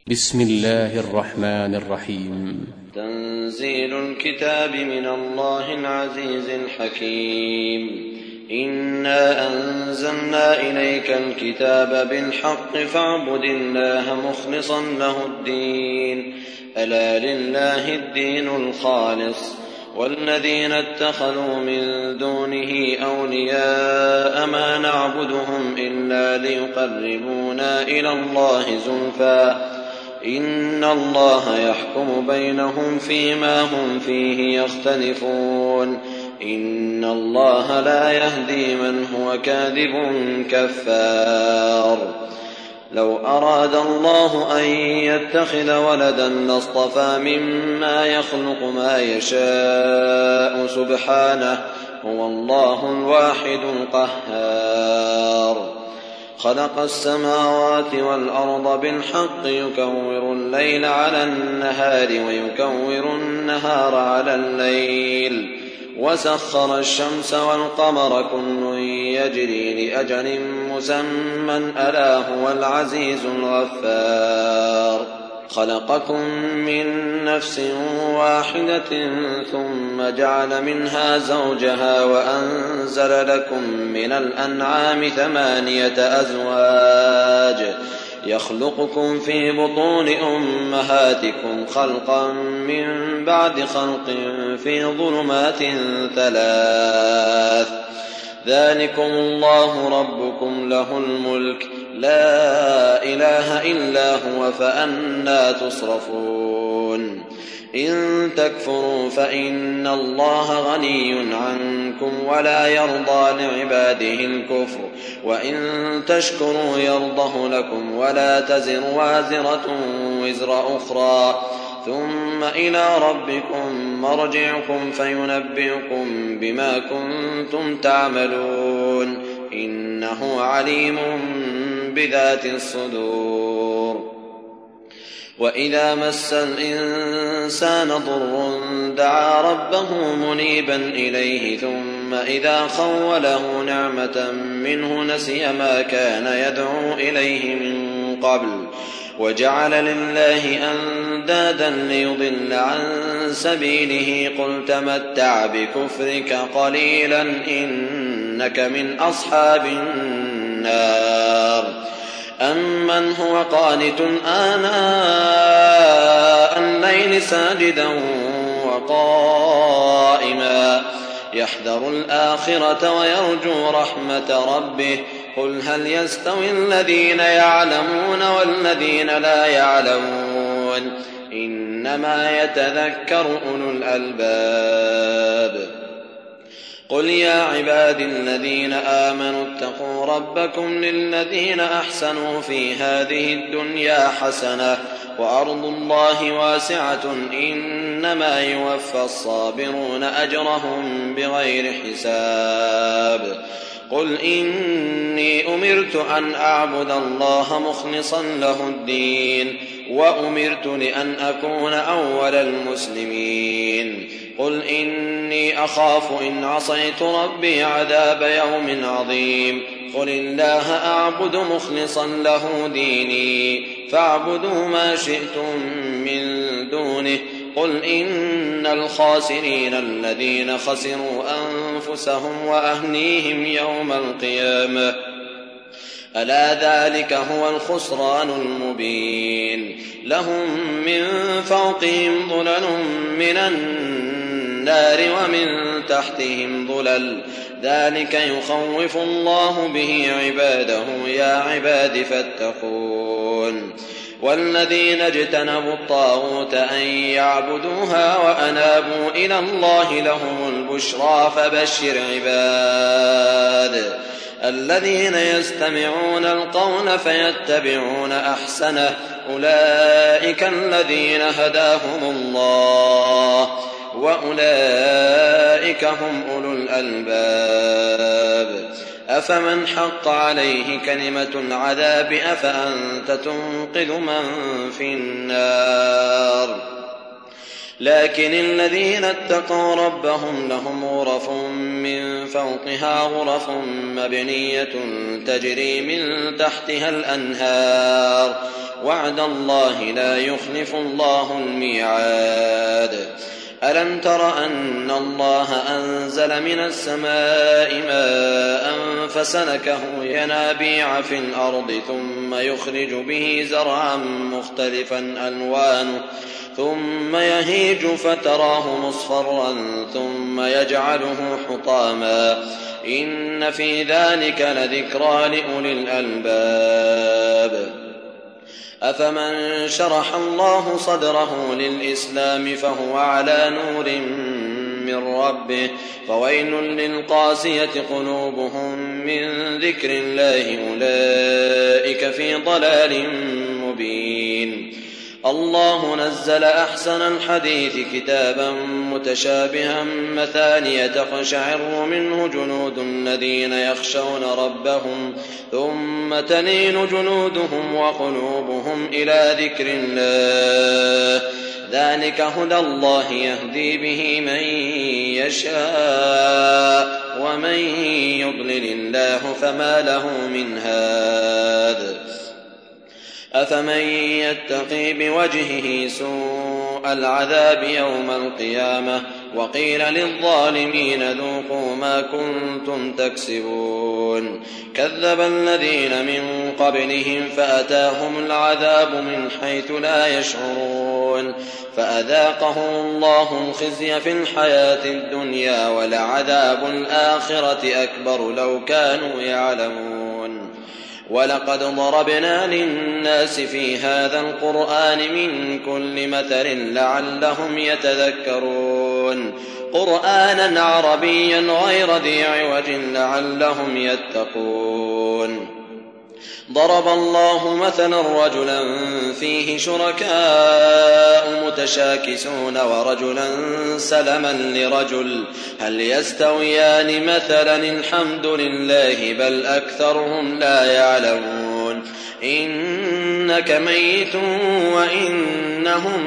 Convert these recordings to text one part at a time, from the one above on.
بسم الله الرحمن الرحيم. تنزيل الكتاب من الله العزيز الحكيم. إنا أنزلنا إليك الكتاب بالحق فاعبد الله مخلصا له الدين ألا لله الدين الخالص والذين اتخذوا من دونه أولياء ما نعبدهم إلا ليقربونا إلى الله زلفى إن الله يحكم بينهم فيما هم فيه يختلفون إن الله لا يهدي من هو كاذب كفار. لو أراد الله أن يتخذ ولدا لاصطفى مما يخلق ما يشاء سبحانه هو الله الواحد القهار. خلق السماوات والأرض بالحق يكور الليل على النهار ويكور النهار على الليل وسخر الشمس والقمر كل يجري لأجل مسمى ألا هو العزيز الغفار. خلقكم من نفس واحدة ثم جعل منها زوجها وأنزل لكم من الأنعام 8 أزواج يخلقكم في بطون أمهاتكم خلقا من بعد خلق في ظلمات 3 ذلكم الله ربكم له الملك لا إله إلا هو فأنى تصرفون. إن تكفروا فإن الله غني عنكم ولا يرضى لعباده الكفر وإن تشكروا يرضه لكم ولا تزر وازرة وزر أخرى ثم إلى ربكم مرجعكم فينبئكم بما كنتم تعملون إنه عليم بذات الصدور. وإذا مس الإنسان ضر دعا ربه منيبا إليه ثم إذا خوله نعمة منه نسي ما كان يدعو إليه من قبل وجعل لله أندادا ليضل عن سبيله قل تمتع بكفرك قليلا إنك من أصحاب النار. أمن هو قانت آناء الليل ساجدا وقائما يحذر الآخرة ويرجو رحمة ربه قل هل يستوي الذين يعلمون والذين لا يعلمون إنما يتذكر أولو الألباب. قل يا عبادي الذين آمنوا اتقوا ربكم للذين أحسنوا في هذه الدنيا حسنة وأرض الله واسعة إنما يوفى الصابرون أجرهم بغير حساب. قل إني أمرت أن أعبد الله مخلصا له الدين وأمرت لأن أكون أول المسلمين. قل إني أخاف إن عصيت ربي عذاب يوم عظيم. قل الله أعبد مخلصا له ديني فاعبدوا ما شئتم من دونه. قل إن الخاسرين الذين خسروا أنفسهم وأهليهم يوم القيامة ألا ذلك هو الخسران المبين. لهم من فوقهم ظلل من النار ومن تحتهم ظلل ذلك يخوف الله به عباده يا عباد فاتقون. والذين اجتنبوا الطاغوت أن يعبدوها وأنابوا إلى الله لهم البشرى فبشر عباد الذين يستمعون القول فيتبعون أحسنه أولئك الذين هداهم الله وأولئك هم أولو الألباب. أفمن حق عليه كلمة العذاب أفأنت تنقذ من في النار. لكن الذين اتقوا ربهم لهم غرف من فوقها غرف مبنية تجري من تحتها الأنهار وعد الله لا يخلف الله الميعاد. ألم تر أن الله أنزل من السماء ماء فسلكه ينابيع في الأرض ثم يخرج به زرعا مختلفا ألوانه ثم يهيج فتراه مصفرا ثم يجعله حطاما إن في ذلك لذكرى لأولي الألباب. أفمن شرح الله صدره للإسلام فهو على نور من ربه فويل للقاسية قلوبهم من ذكر الله أولئك في ضلال مبين. الله نزل أحسن الحديث كتابا متشابها مثانية تقشعر منه جلود الذين يخشون ربهم ثم تلين جلودهم وقلوبهم إلى ذكر الله ذلك هدى الله يهدي به من يشاء ومن يضلل الله فما له من هاد. أفمن يتقي بوجهه سوء العذاب يوم القيامة وقيل للظالمين ذوقوا ما كنتم تكسبون. كذب الذين من قبلهم فأتاهم العذاب من حيث لا يشعرون فأذاقهم الله الخزي في الحياة الدنيا ولعذاب الآخرة أكبر لو كانوا يعلمون. ولقد ضربنا للناس في هذا القرآن من كل مثل لعلهم يتذكرون قرآنا عربيا غير ذي عوج لعلهم يتقون. ضرب الله مثلا رجلا فيه شركاء متشاكسون ورجلا سلما لرجل هل يستويان مثلا الحمد لله بل أكثرهم لا يعلمون. إنك ميت وإنهم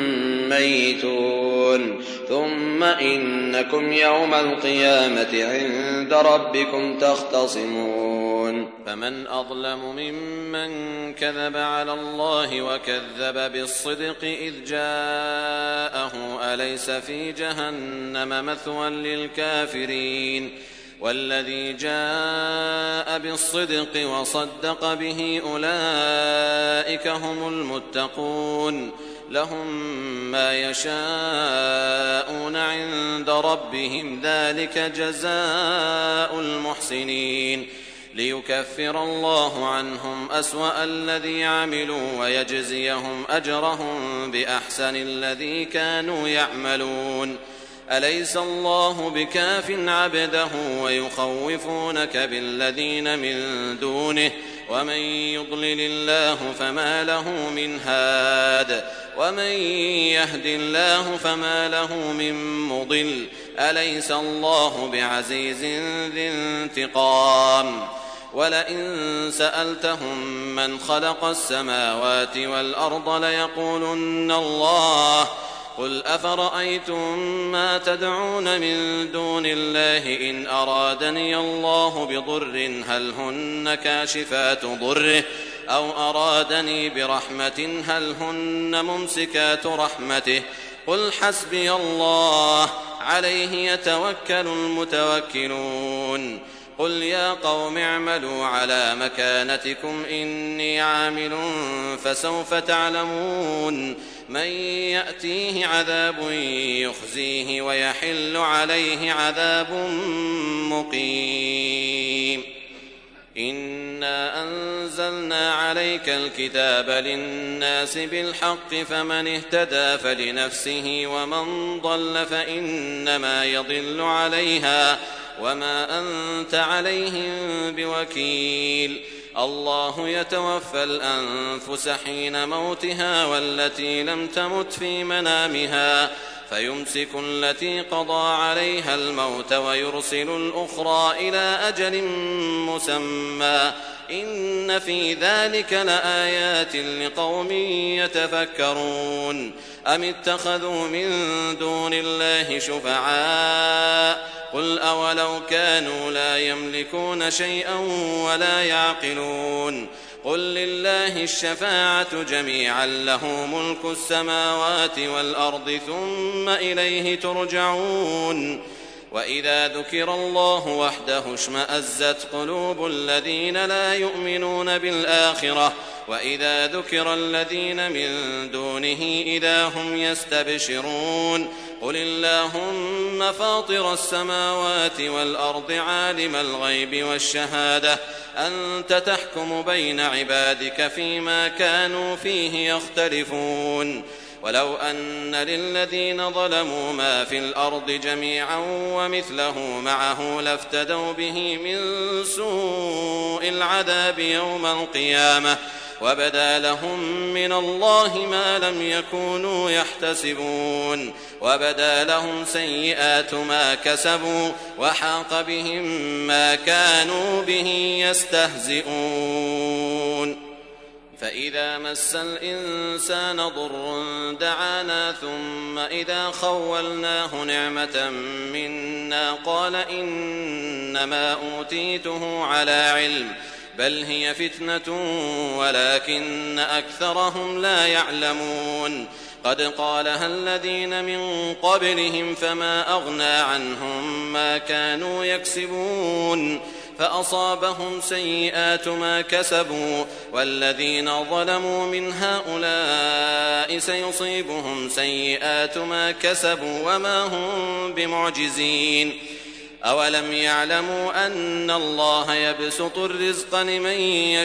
ميتون ثم إنكم يوم القيامة عند ربكم تختصمون. فمن أظلم ممن كذب على الله وكذب بالصدق إذ جاءه أليس في جهنم مثوى للكافرين والذي جاء بالصدق وصدق به أولئك هم المتقون لهم ما يشاءون عند ربهم ذلك جزاء المحسنين ليكفر الله عنهم أسوأ الذي عملوا ويجزيهم أجرهم بأحسن الذي كانوا يعملون. أليس الله بكاف عبده ويخوفونك بالذين من دونه ومن يضلل الله فما له من هاد ومن يهد الله فما له من مضل. أليس الله بعزيز ذي انتقام. ولئن سألتهم من خلق السماوات والأرض ليقولن الله قل أفرأيتم ما تدعون من دون الله إن أرادني الله بضر هل هن كاشفات ضره أو أرادني برحمة هل هن ممسكات رحمته قل حسبي الله عليه يتوكل المتوكلون. قل يا قوم اعملوا على مكانتكم إني عامل فسوف تعلمون من يأتيه عذاب يخزيه ويحل عليه عذاب مقيم. إنا أنزلنا عليك الكتاب للناس بالحق فمن اهتدى فلنفسه ومن ضل فإنما يضل عليها وما أنت عليهم بوكيل. الله يتوفى الأنفس حين موتها والتي لم تمت في منامها فيمسك التي قضى عليها الموت ويرسل الأخرى إلى أجل مسمى إن في ذلك لآيات لقوم يتفكرون أم اتخذوا من دون الله شفعاء قل أولو كانوا لا يملكون شيئا ولا يعقلون قل لله الشفاعة جميعا له ملك السماوات والأرض ثم إليه ترجعون وإذا ذكر الله وحده اشمأزت قلوب الذين لا يؤمنون بالآخرة وإذا ذكر الذين من دونه إذا هم يستبشرون قل اللهم فاطر السماوات والأرض عالم الغيب والشهادة أنت تحكم بين عبادك فيما كانوا فيه يختلفون ولو أن للذين ظلموا ما في الأرض جميعا ومثله معه لافتدوا به من سوء العذاب يوم القيامة وبدا لهم من الله ما لم يكونوا يحتسبون وبدا لهم سيئات ما كسبوا وحاق بهم ما كانوا به يستهزئون فإذا مس الإنسان ضر دعانا ثم إذا خولناه نعمة منا قال إنما أوتيته على علم بل هي فتنة ولكن أكثرهم لا يعلمون قد قالها الذين من قبلهم فما أغنى عنهم ما كانوا يكسبون فأصابهم سيئات ما كسبوا والذين ظلموا من هؤلاء سيصيبهم سيئات ما كسبوا وما هم بمعجزين أولم يعلموا أن الله يبسط الرزق لمن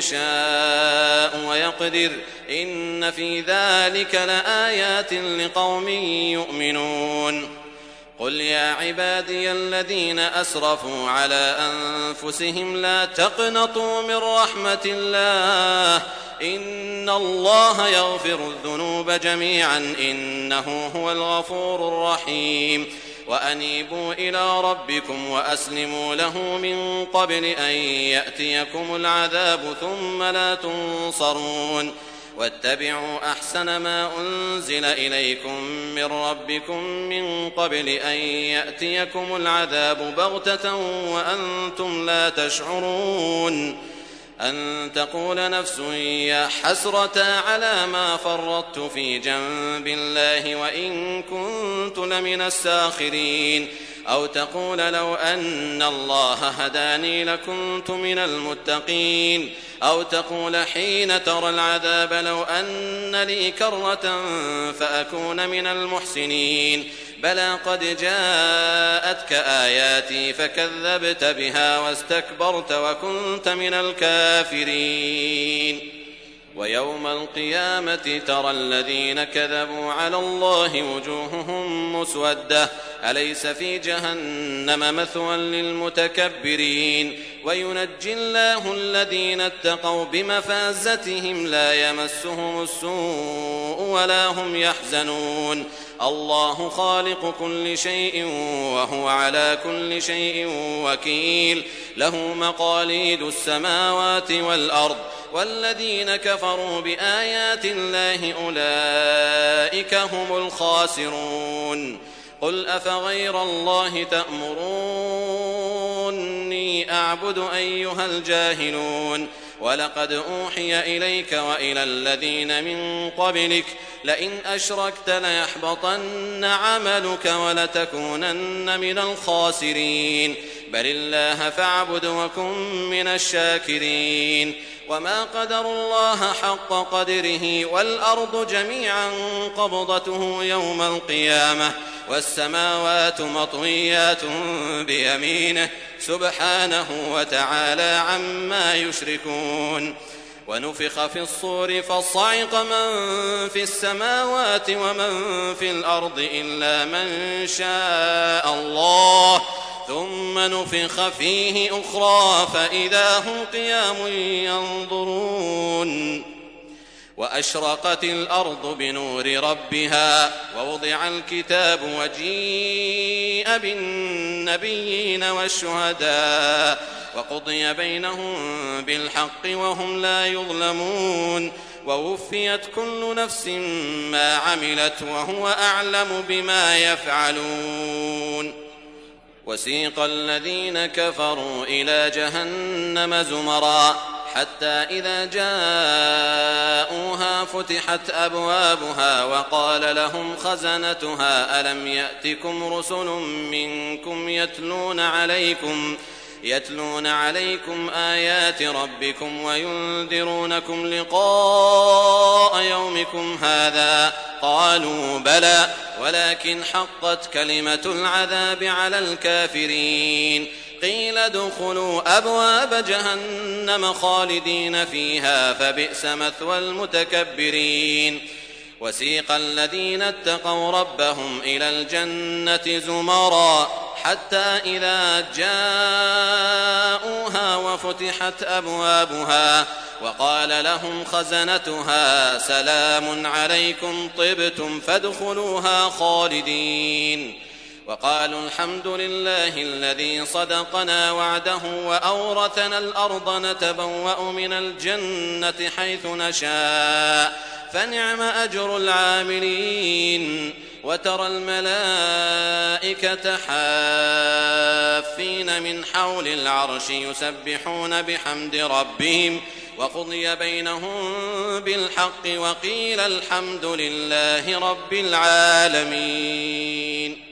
يشاء ويقدر إن في ذلك لآيات لقوم يؤمنون قل يا عبادي الذين أسرفوا على أنفسهم لا تقنطوا من رحمة الله إن الله يغفر الذنوب جميعا إنه هو الغفور الرحيم وأنيبوا إلى ربكم وأسلموا له من قبل أن يأتيكم العذاب ثم لا تنصرون واتبعوا أحسن ما أنزل إليكم من ربكم من قبل أن يأتيكم العذاب بغتة وأنتم لا تشعرون أن تقول نفس يا حسرة على ما فرطت في جنب الله وإن كنت لمن الساخرين أو تقول لو أن الله هداني لكنت من المتقين أو تقول حين ترى العذاب لو أن لي كرة فأكون من المحسنين بلى قد جاءتك آياتي فكذبت بها واستكبرت وكنت من الكافرين ويوم القيامة ترى الذين كذبوا على الله وجوههم مسودة أليس في جهنم مثوى للمتكبرين وينجي الله الذين اتقوا بمفازتهم لا يمسهم السوء ولا هم يحزنون الله خالق كل شيء وهو على كل شيء وكيل له مقاليد السماوات والأرض والذين كفروا بآيات الله أولئك هم الخاسرون قل أفغير الله تأمروني أعبد أيها الجاهلون ولقد أوحي إليك وإلى الذين من قبلك لئن أشركت ليحبطن عملك ولتكونن من الخاسرين بل الله فاعبد وكن من الشاكرين وما قدر الله حق قدره والأرض جميعا قبضته يوم القيامة والسماوات مطويات بيمينه سبحانه وتعالى عما يشركون ونفخ في الصور فصعق من في السماوات ومن في الأرض إلا من شاء الله ثم نفخ فيه أخرى فإذا هم قيام ينظرون وأشرقت الأرض بنور ربها ووضع الكتاب وجيء بالنبيين والشهداء وقضي بينهم بالحق وهم لا يظلمون ووفيت كل نفس ما عملت وهو أعلم بما يفعلون. وسيق الذين كفروا إلى جهنم زمرا حتى إذا جاءوها فتحت أبوابها وقال لهم خزنتها ألم يأتكم رسل منكم يتلون عليكم آيات ربكم وينذرونكم لقاء يومكم هذا قالوا بلى ولكن حقت كلمة العذاب على الكافرين قيل ادخلوا أبواب جهنم خالدين فيها فبئس مثوى المتكبرين. وسيق الذين اتقوا ربهم إلى الجنة زمرا حتى إذا جاءوها وفتحت أبوابها وقال لهم خزنتها سلام عليكم طبتم فادخلوها خالدين وقالوا الحمد لله الذي صدقنا وعده وأورثنا الأرض نتبوأ من الجنة حيث نشاء فنعم أجر العاملين. وترى الملائكة حافين من حول العرش يسبحون بحمد ربهم وقضي بينهم بالحق وقيل الحمد لله رب العالمين.